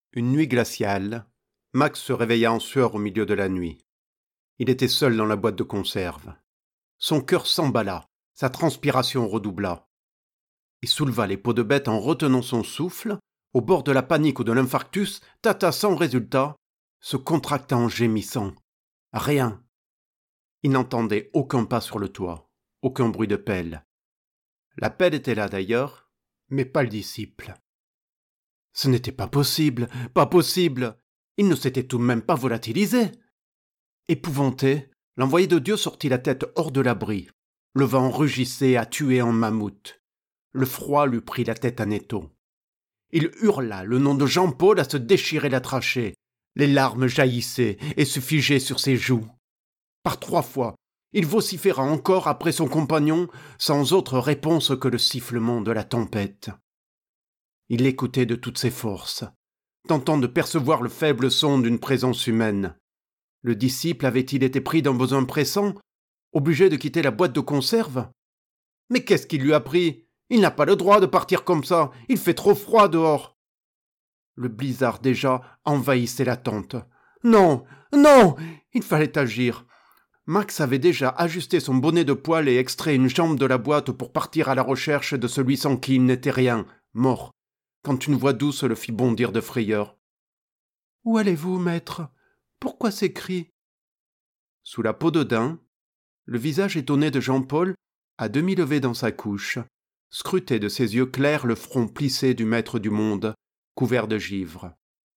Une nuit glaciale, Max se réveilla en sueur au milieu de la nuit. Il était seul dans la boîte de conserve. Son cœur s'emballa, sa transpiration redoubla. Il souleva les peaux de bête en retenant son souffle, au bord de la panique ou de l'infarctus, tâta sans résultat, se contracta en gémissant. Rien. Il n'entendait aucun pas sur le toit, aucun bruit de pelle. La pelle était là d'ailleurs, mais pas le disciple. Ce n'était pas possible, pas possible. Il ne s'était tout de même pas volatilisé. Épouvanté, l'envoyé de Dieu sortit la tête hors de l'abri. Le vent rugissait à tuer en mammouth. Le froid lui prit la tête en étau. Il hurla le nom de Jean-Paul à se déchirer la trachée. Les larmes jaillissaient et se figeaient sur ses joues. Par 3 fois, il vociféra encore après son compagnon, sans autre réponse que le sifflement de la tempête. Il l'écoutait de toutes ses forces, tentant de percevoir le faible son d'une présence humaine. Le disciple avait-il été pris d'un besoin pressant, obligé de quitter la boîte de conserve? Mais qu'est-ce qui lui a pris? Il n'a pas le droit de partir comme ça, il fait trop froid dehors. Le blizzard déjà envahissait la tente. Non, non, il fallait agir. Max avait déjà ajusté son bonnet de poil et extrait une jambe de la boîte pour partir à la recherche de celui sans qui il n'était rien, mort, quand une voix douce le fit bondir de frayeur. « Où allez-vous, maître? Pourquoi ces cris ?» Sous la peau de daim, le visage étonné de Jean-Paul, à demi levé dans sa couche, scrutait de ses yeux clairs le front plissé du maître du monde, couvert de givre.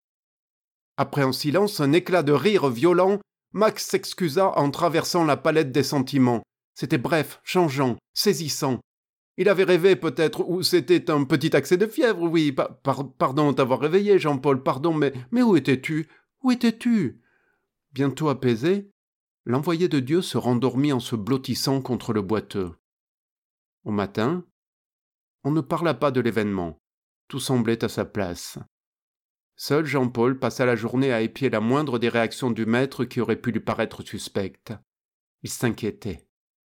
Après un silence, un éclat de rire violent, Max s'excusa en traversant la palette des sentiments. C'était bref, changeant, saisissant. Il avait rêvé peut-être, ou c'était un petit accès de fièvre, oui. Pardon de t'avoir réveillé, Jean-Paul, pardon, mais où étais-tu? Où étais-tu? Bientôt apaisé, l'envoyé de Dieu se rendormit en se blottissant contre le boiteux. Au matin, on ne parla pas de l'événement. Tout semblait à sa place. Seul Jean-Paul passa la journée à épier la moindre des réactions du maître qui aurait pu lui paraître suspecte. Il s'inquiétait.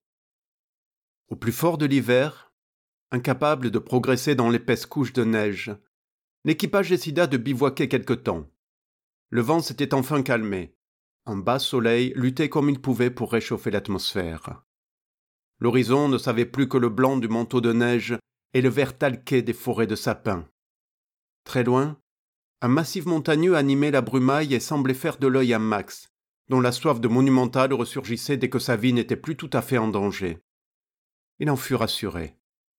Au plus fort de l'hiver, incapable de progresser dans l'épaisse couche de neige, l'équipage décida de bivouaquer quelque temps. Le vent s'était enfin calmé. Un bas soleil luttait comme il pouvait pour réchauffer l'atmosphère. L'horizon ne savait plus que le blanc du manteau de neige et le vert talqué des forêts de sapins. Très loin, un massif montagneux animait la brumaille et semblait faire de l'œil à Max, dont la soif de monumental ressurgissait dès que sa vie n'était plus tout à fait en danger. Il en fut rassuré.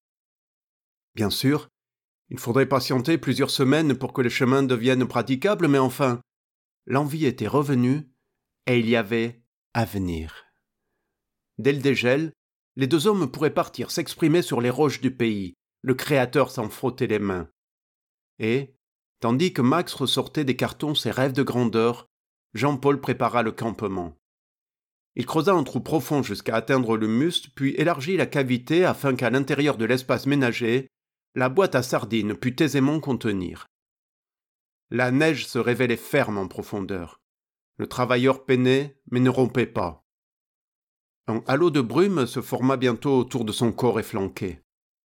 Bien sûr, il faudrait patienter plusieurs semaines pour que les chemins deviennent praticables, mais enfin, l'envie était revenue et il y avait avenir. Dès le dégel, les 2 hommes pourraient partir s'exprimer sur les roches du pays, le Créateur s'en frottait les mains. Et, tandis que Max ressortait des cartons ses rêves de grandeur, Jean-Paul prépara le campement. Il creusa un trou profond jusqu'à atteindre le muscle, puis élargit la cavité afin qu'à l'intérieur de l'espace ménagé, la boîte à sardines pût aisément contenir. La neige se révélait ferme en profondeur. Le travailleur peinait, mais ne rompait pas. Un halo de brume se forma bientôt autour de son corps efflanqué.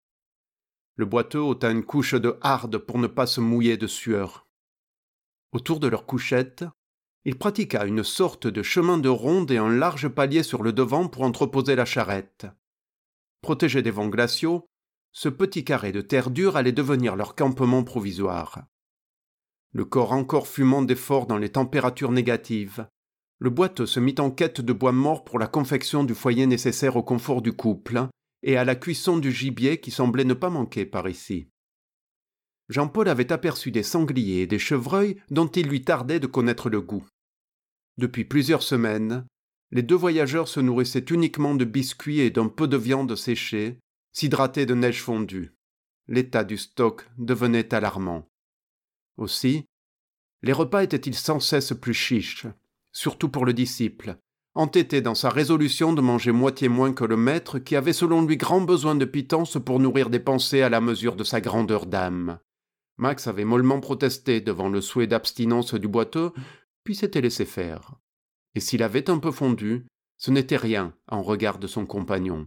Le boiteux ôta une couche de harde pour ne pas se mouiller de sueur. Autour de leur couchette, il pratiqua une sorte de chemin de ronde et un large palier sur le devant pour entreposer la charrette. Protégé des vents glaciaux, ce petit carré de terre dure allait devenir leur campement provisoire. Le corps encore fumant d'efforts dans les températures négatives, le boiteux se mit en quête de bois mort pour la confection du foyer nécessaire au confort du couple et à la cuisson du gibier qui semblait ne pas manquer par ici. Jean-Paul avait aperçu des sangliers et des chevreuils dont il lui tardait de connaître le goût. Depuis plusieurs semaines, les 2 voyageurs se nourrissaient uniquement de biscuits et d'un peu de viande séchée, s'hydrataient de neige fondue. L'état du stock devenait alarmant. Aussi, les repas étaient-ils sans cesse plus chiches, surtout pour le disciple, entêté dans sa résolution de manger moitié moins que le maître qui avait selon lui grand besoin de pitance pour nourrir des pensées à la mesure de sa grandeur d'âme. Max avait mollement protesté devant le souhait d'abstinence du boiteux, puis s'était laissé faire. Et s'il avait un peu fondu, ce n'était rien en regard de son compagnon.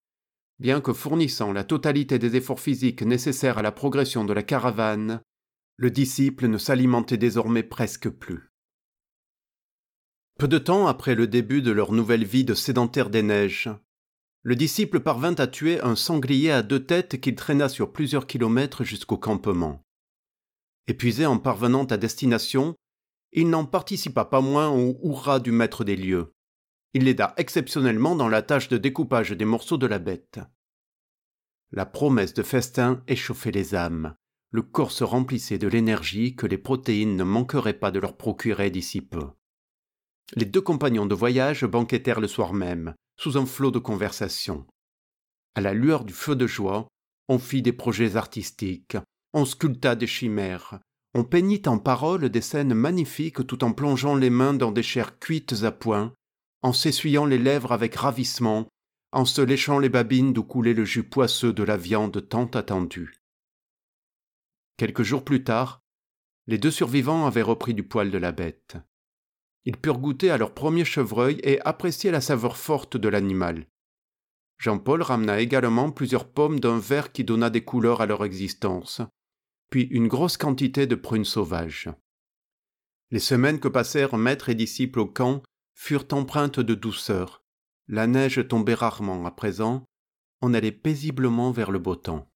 Bien que fournissant la totalité des efforts physiques nécessaires à la progression de la caravane, Le disciple ne s'alimentait désormais presque plus. Peu de temps après le début de leur nouvelle vie de sédentaire des neiges, le disciple parvint à tuer un sanglier à 2 têtes qu'il traîna sur plusieurs kilomètres jusqu'au campement. Épuisé en parvenant à destination, il n'en participa pas moins au hurrah du maître des lieux. Il l'aida exceptionnellement dans la tâche de découpage des morceaux de la bête. La promesse de festin échauffait les âmes. Le corps se remplissait de l'énergie que les protéines ne manqueraient pas de leur procurer d'ici peu. Les 2 compagnons de voyage banquetèrent le soir même, sous un flot de conversation. À la lueur du feu de joie, on fit des projets artistiques, on sculpta des chimères, on peignit en paroles des scènes magnifiques tout en plongeant les mains dans des chairs cuites à point, en s'essuyant les lèvres avec ravissement, en se léchant les babines d'où coulait le jus poisseux de la viande tant attendue. Quelques jours plus tard, les 2 survivants avaient repris du poil de la bête. Ils purent goûter à leur premier chevreuil et apprécier la saveur forte de l'animal. Jean-Paul ramena également plusieurs pommes d'un vert qui donna des couleurs à leur existence, puis une grosse quantité de prunes sauvages. Les semaines que passèrent maître et disciple au camp furent empreintes de douceur. La neige tombait rarement à présent, on allait paisiblement vers le beau temps.